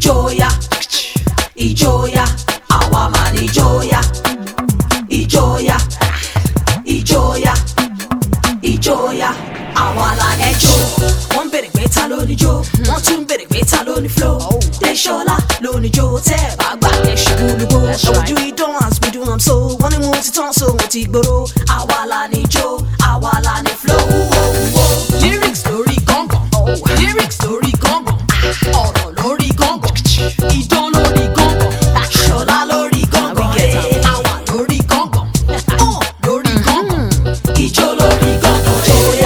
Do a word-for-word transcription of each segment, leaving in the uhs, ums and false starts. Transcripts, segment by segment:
ìjọya, ìjọya, àwa máa ní ìjọya, ìjọya, ìjọya, ìjọya, àwa la ní jó. Wọ́n bèrè pé ta ló ní jó, wọ́n tún bèrè pé ta ló ní flow. Désọlá ló ní jó, tẹ́ ẹ bá gbà ẹ ṣubú lùgbò. Ojú idán as we do am so, wọ́n ní mo ti tán so mo ti gbòòrò. Àwa la ní jó, àwa la ní flow. Lyrics lórí gángan, lyrics lórí gángan, ọ̀rọ̀ lórí gángan, idán lórí gángan, Ṣọlá lórí gángan, àwa lórí gángan, lórí gángan, ìjó lórí gángan.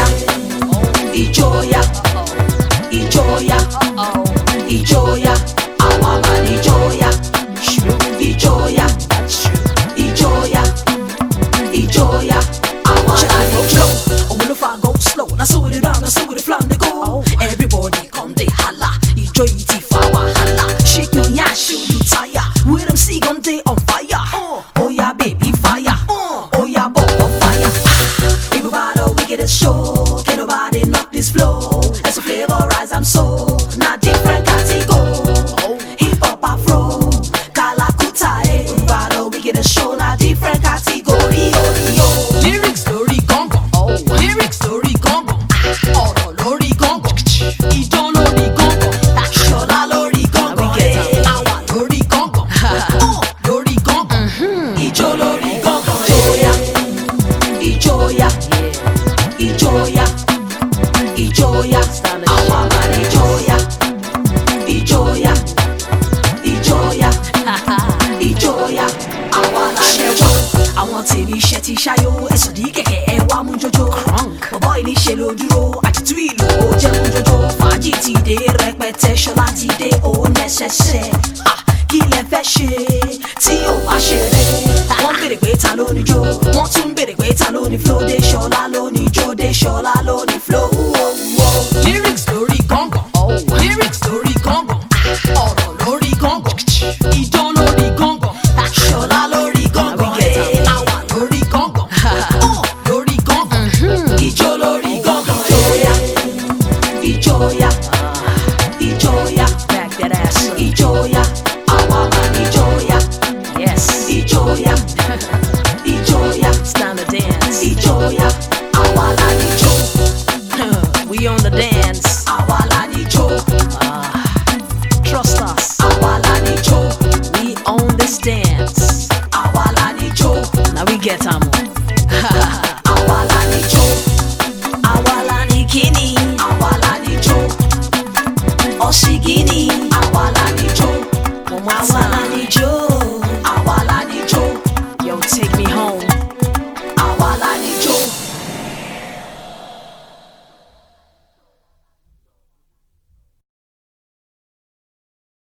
Ìjọya, ìjọya, ìjọya, àwa máa ní ìjọya, ìjọya, ìjọya, ìjọya, àwa la ní jó. Òun ló fa go slow, na so we dey round, na so we dey flam dey go. Everybody come dey holla, ìjọ yìí ti fa wàhálà. Shake your yash, you tire, with them see gun dey on fire. Oh yeah baby fire, oh yeah bubble fire. Everybody we get a show, can't nobody knock this flow. As a flavor rise, I'm so not different category. Hip hop afro, Kalakuta, everybody we get a show, not different category. Lyrics lórí gángan, lyrics lórí gángan, ọ̀rọ̀ lórí gángan, idán lórí gángan, Ṣọlá lórí gángan, àwa lórí gángan, lórí gángan, ìjó lórí gángan. Ìjọya, ìjọya, ìjọya, àwa máa ní ìjọya, ìjọya, ìjọya, ìjọya, àwa la ní jó. Àwọn tèmi iṣẹ́ ti ṣáyó, ẹ̀sùn ní kẹ̀kẹ́ ẹ wá mú jọjọ. Bọ̀bọ̀ ìní ṣe ló dúró, àtìtú ìlú ó jẹ́ mú jọjọ. Fàájì ti dé rẹpẹtẹ, Ṣọlá ti dé ó nẹ́sẹsẹ. Kí lẹ fẹ́ ṣe tí ò bá ṣeré? Wọ́n bèrè pé ta ló ní jó, wọ́n tún bèrè pé ta ló ní flow. Désọlá ló ní jó, Désọlá ló ní flow. Lyrics lórí gángan, lyrics lórí gángan, ọ̀rọ̀ lórí gángan, idán lórí gángan, Ṣọlá lórí gángan, àwa lórí gángan, lórí gángan, ìjó lórí gángan. Ìjọya, ìjọya, ìjọya, àwa máa ní ìjọya, ìjọya, ìjọya, ìjọya, àwa la ní jó. We on the dance. Àwa la ní jó. Trust us. Àwa la ní jó. We own this dance. Àwa la ní jó. Now we get on.